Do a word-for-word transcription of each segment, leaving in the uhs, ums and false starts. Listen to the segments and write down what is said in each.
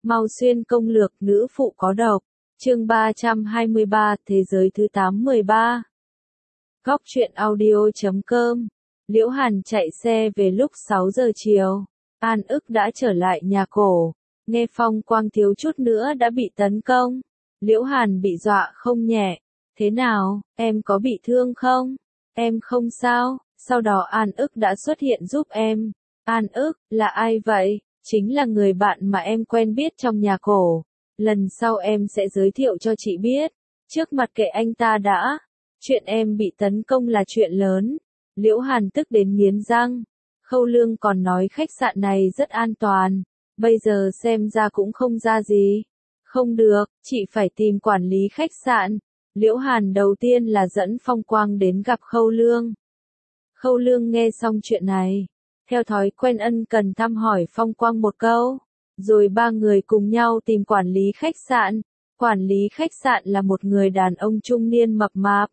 Mau xuyên công lược nữ phụ có độc. Chương ba trăm hai mươi ba, thế giới thứ tám mươi ba. Góc truyện audio chấm com. Liễu Hàn chạy xe về lúc sáu giờ chiều. An ức đã trở lại nhà cổ. Nghe Phong Quang thiếu chút nữa đã bị tấn công. Liễu Hàn bị dọa không nhẹ. Thế nào, em có bị thương không? Em không sao. Sau đó An ức đã xuất hiện giúp em. An ức, là ai vậy? Chính là người bạn mà em quen biết trong nhà cổ. Lần sau em sẽ giới thiệu cho chị biết. Trước mặt kệ anh ta đã. Chuyện em bị tấn công là chuyện lớn. Liễu Hàn tức đến nghiến răng. Khâu Lương còn nói khách sạn này rất an toàn. Bây giờ xem ra cũng không ra gì. Không được, chị phải tìm quản lý khách sạn. Liễu Hàn đầu tiên là dẫn Phong Quang đến gặp Khâu Lương. Khâu Lương nghe xong chuyện này. Theo thói quen ân cần thăm hỏi Phong Quang một câu. Rồi ba người cùng nhau tìm quản lý khách sạn. Quản lý khách sạn là một người đàn ông trung niên mập mạp.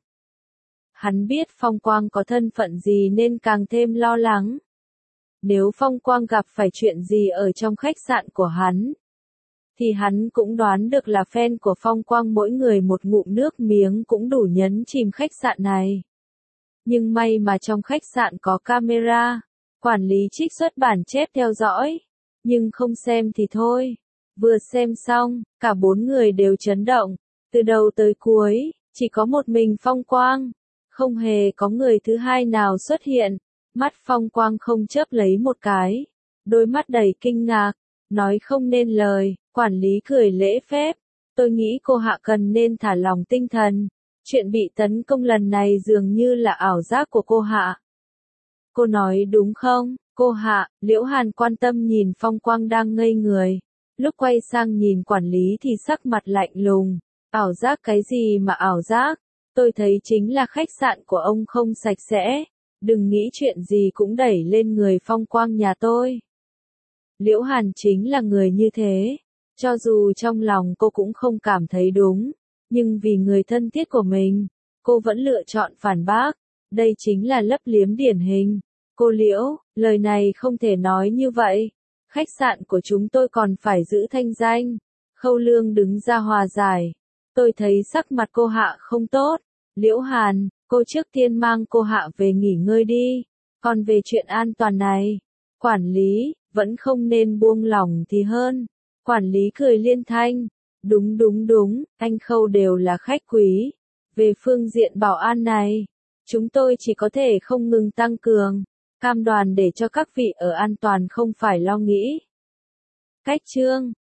Hắn biết Phong Quang có thân phận gì nên càng thêm lo lắng. Nếu Phong Quang gặp phải chuyện gì ở trong khách sạn của hắn, thì hắn cũng đoán được là fan của Phong Quang mỗi người một ngụm nước miếng cũng đủ nhấn chìm khách sạn này. Nhưng may mà trong khách sạn có camera, quản lý trích xuất bản chép theo dõi. Nhưng không xem thì thôi. Vừa xem xong, cả bốn người đều chấn động. Từ đầu tới cuối, chỉ có một mình Phong Quang. Không hề có người thứ hai nào xuất hiện. Mắt Phong Quang không chớp lấy một cái. Đôi mắt đầy kinh ngạc. Nói không nên lời. Quản lý cười lễ phép. Tôi nghĩ cô Hạ cần nên thả lòng tinh thần. Chuyện bị tấn công lần này dường như là ảo giác của cô Hạ. Cô nói đúng không? Cô Hạ, Liễu Hàn quan tâm nhìn Phong Quang đang ngây người. Lúc quay sang nhìn quản lý thì sắc mặt lạnh lùng. Ảo giác cái gì mà ảo giác? Tôi thấy chính là khách sạn của ông không sạch sẽ. Đừng nghĩ chuyện gì cũng đẩy lên người Phong Quang nhà tôi. Liễu Hàn chính là người như thế. Cho dù trong lòng cô cũng không cảm thấy đúng. Nhưng vì người thân thiết của mình, cô vẫn lựa chọn phản bác. Đây chính là lấp liếm điển hình. Cô Liễu, lời này không thể nói như vậy. Khách sạn của chúng tôi còn phải giữ thanh danh. Khâu Lương đứng ra hòa giải. Tôi thấy sắc mặt cô Hạ không tốt. Liễu Hàn, cô trước tiên mang cô Hạ về nghỉ ngơi đi. Còn về chuyện an toàn này, quản lý, vẫn không nên buông lỏng thì hơn. Quản lý cười liên thanh. Đúng đúng đúng, anh Khâu đều là khách quý. Về phương diện bảo an này, chúng tôi chỉ có thể không ngừng tăng cường. Cam đoan để cho các vị ở an toàn không phải lo nghĩ. Cách chương